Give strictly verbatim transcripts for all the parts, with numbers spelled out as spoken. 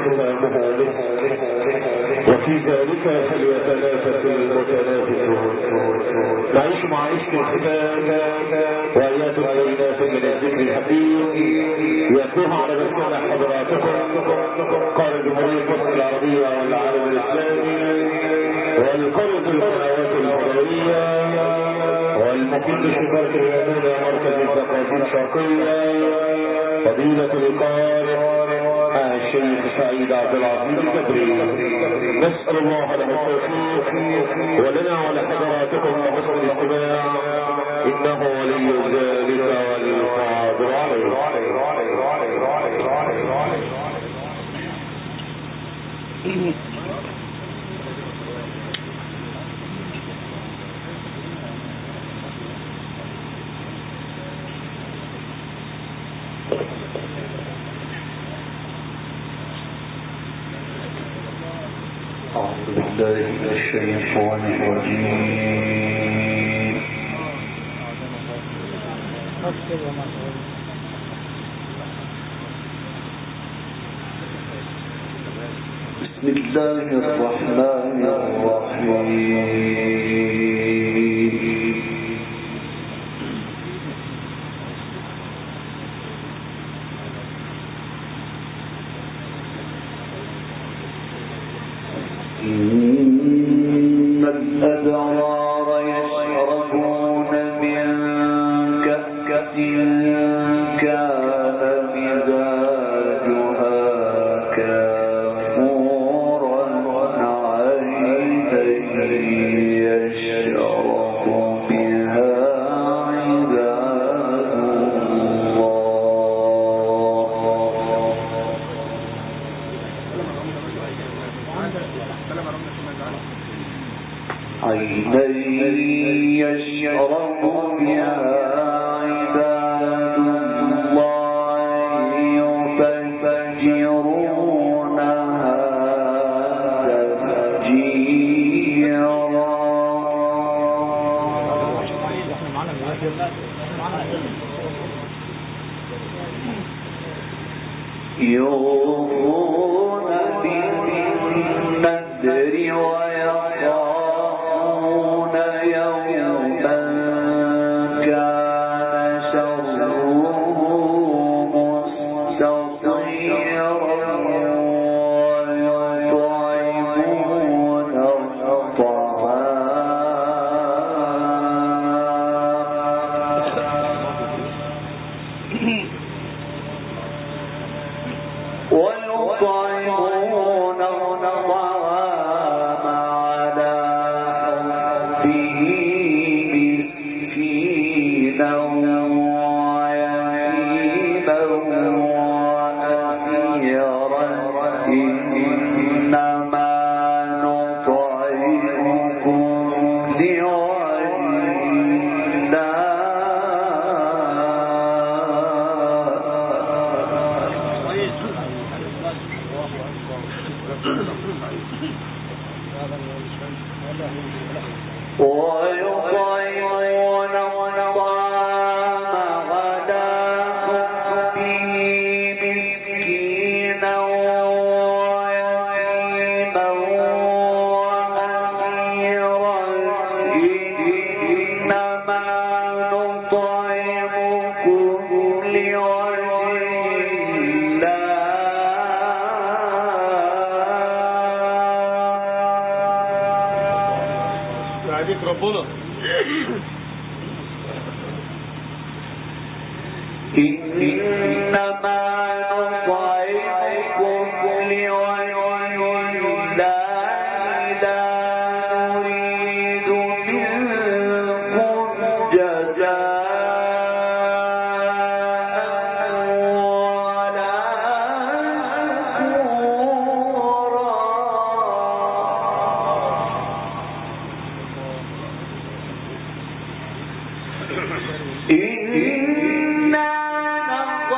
ختامها وفي ذلك فليتنافس المتنافسون. نعيش مع عشق الختام وآيات بينات من الذكر الحكيم يتلوها على مسمع حضراتكم قال الجمهورية مصر العربية والعالم الإسلامي والقرض القنوات الفضائية والمقيم بشباك اليمين مركز الثقافة الشرقية فضيلة القارئ الشيخ سعيد عبد العزيز الكبري. نسأل الله له التوفيق ولنا ولحضراتكم بحسن الاستماع إنه ولي ذلك والقادر عليه. أعوذ بالله من الشيطان الرجيم. بسم الله الرحمن الرحيم. إن الأبرار يشربون من كأس كان مزاجها كافورا عينا يشرب بها عباد الله عينا يشرب بها عباد الله يفجرونها تفجيرا يوفون بالنذر ويخافون يوما كان شره مستطيرا ويطعمون ويطعمون الطعام على حبه مسكينا ويتيما وأسيرا إنما نطعمكم لوجه ويطعمون الطعام على حبه مسكينا ويتيما وأسيرا إنما نطعمكم لوجه ربنا إنما نطعمكم لوجه الله لا نريد منكم جزاء ولا شكورا إنا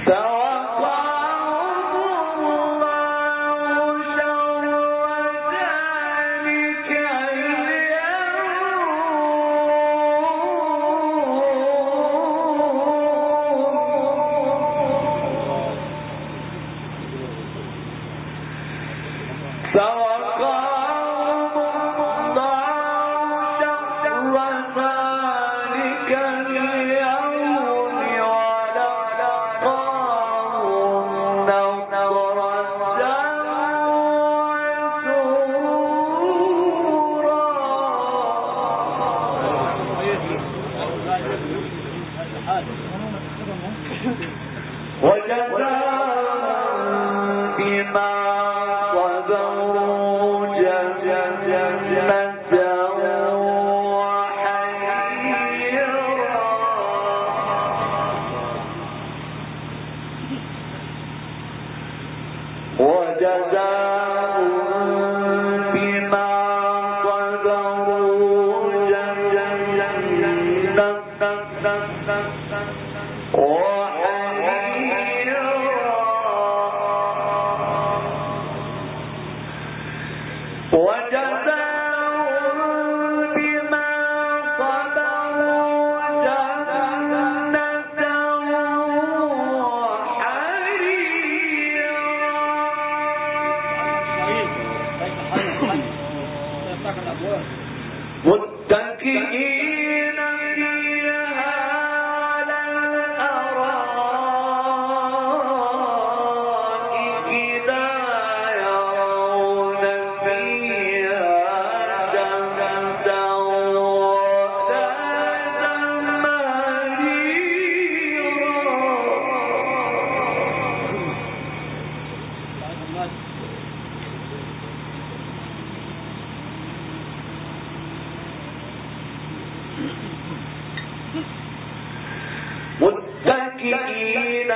متكئين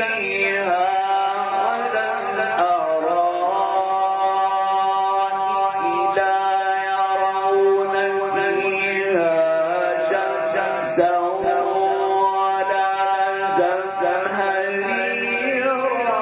فيها على الأرائك لا يرون فيها شمسا ولا زمهريرا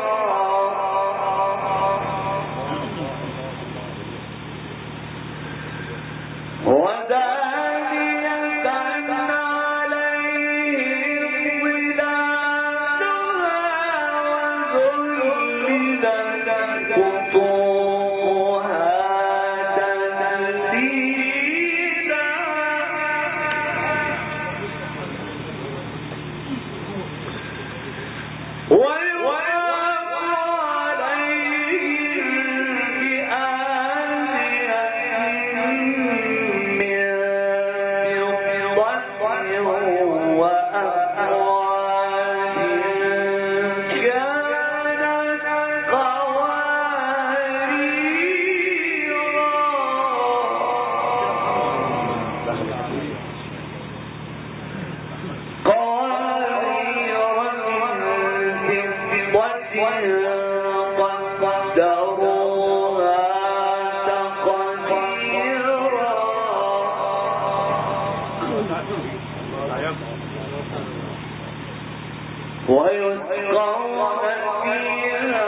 ويسقون فيها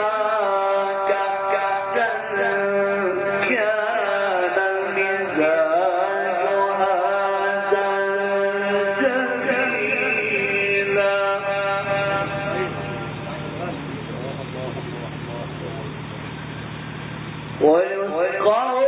كأسا كان مزاجها زنجبيلا ويسقون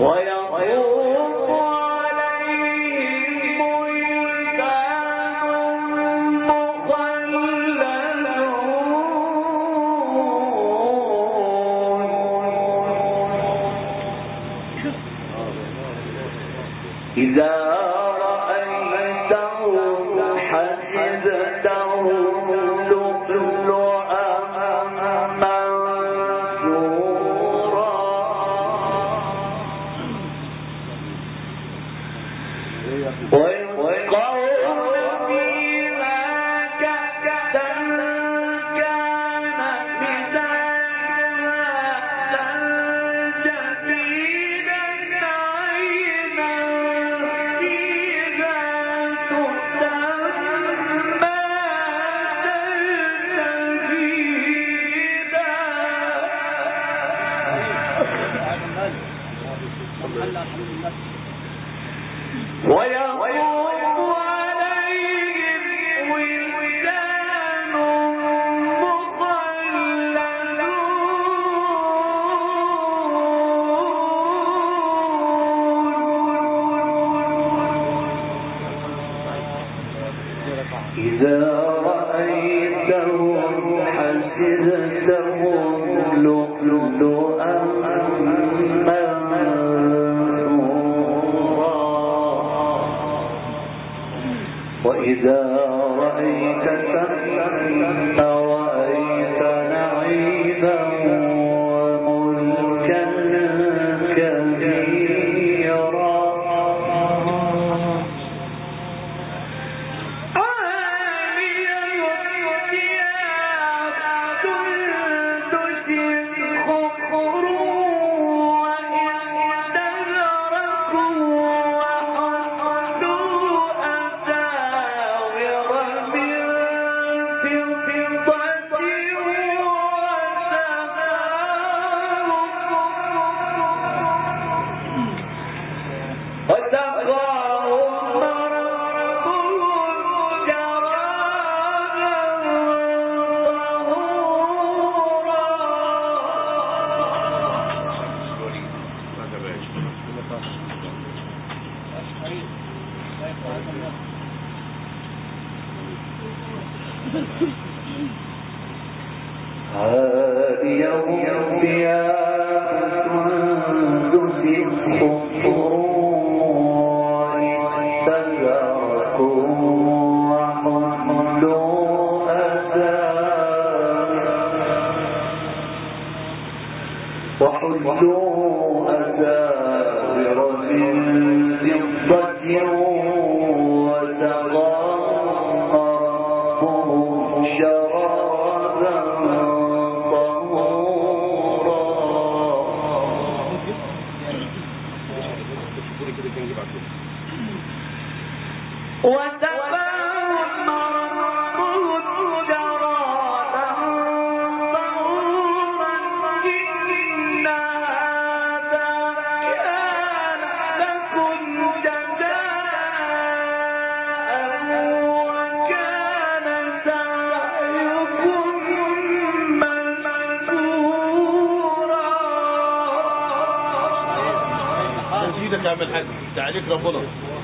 تعليق ربنا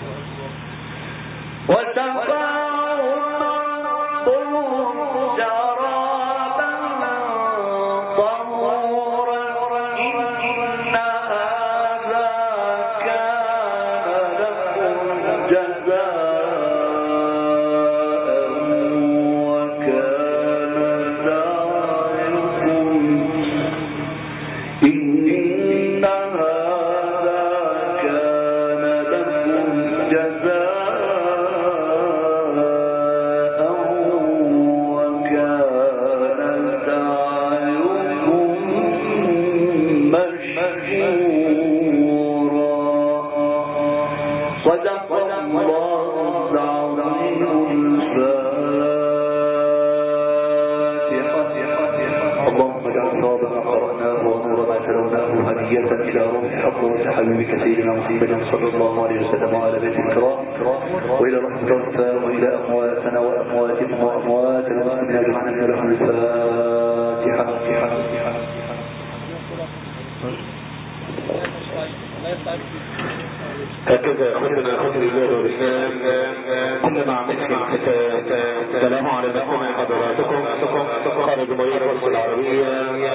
حبيبك سيدنا محمد صلى الله عليه وسلم وعلى بيته الكرام وإلى رحمة الله وإلى أمواتنا وأمواتكم وأموات المسلمين أجمعين من رحمة الفاتحة. هكذا أخذنا أخذ الله والإسلام كلما عملت الختام سلام على مسلم حضراتكم خارج مريض العربية